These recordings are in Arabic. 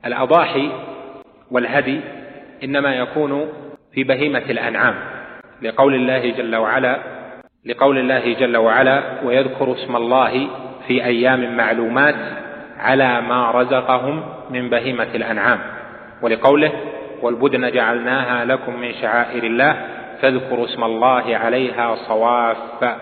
الأضاحي والهدي إنما يكون في بهيمة الأنعام، لقول الله جل وعلا ويذكر اسم الله في أيام معلومات على ما رزقهم من بهيمة الأنعام، ولقوله والبدن جعلناها لكم من شعائر الله فاذكروا اسم الله عليها صواف.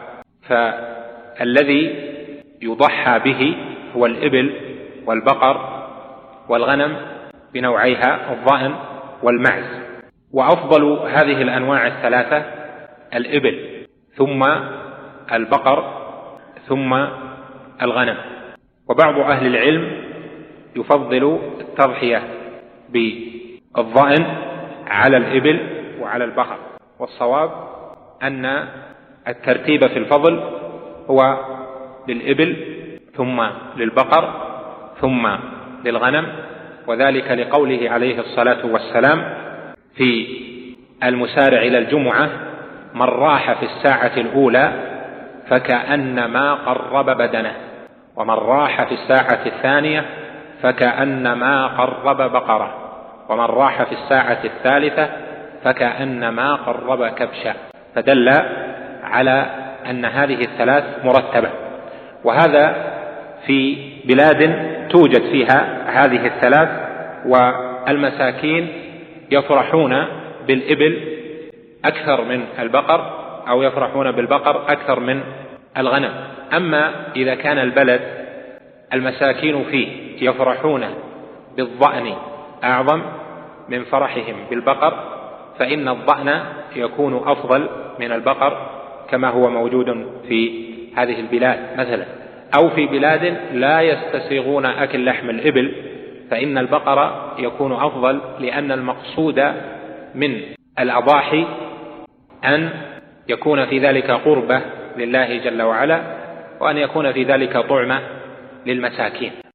فالذي يضحى به هو الإبل والبقر والغنم بنوعيها الضأن والمعز، وأفضل هذه الأنواع الثلاثة الإبل ثم البقر ثم الغنم. وبعض أهل العلم يفضل التضحية بالضأن على الإبل وعلى البقر، والصواب أن الترتيب في الفضل هو للإبل ثم للبقر ثم للغنم، وذلك لقوله عليه الصلاة والسلام في المسارع إلى الجمعة من راح في الساعة الأولى فكأنما قرب بدنه، ومن راح في الساعة الثانية فكأنما قرب بقرة، ومن راح في الساعة الثالثة فكأنما قرب كبشا، فدل على أن هذه الثلاث مرتبة. وهذا في بلاد توجد فيها هذه الثلاث، والمساكين يفرحون بالإبل أكثر من البقر أو يفرحون بالبقر أكثر من الغنم. أما إذا كان البلد المساكين فيه يفرحون بالضأن أعظم من فرحهم بالبقر، فإن الضأن يكون أفضل من البقر كما هو موجود في هذه البلاد مثلا، أو في بلاد لا يستسيغون أكل لحم الإبل فإن البقر يكون أفضل، لأن المقصود من الأضاحي أن يكون في ذلك قربة لله جل وعلا، وأن يكون في ذلك طعمة للمساكين.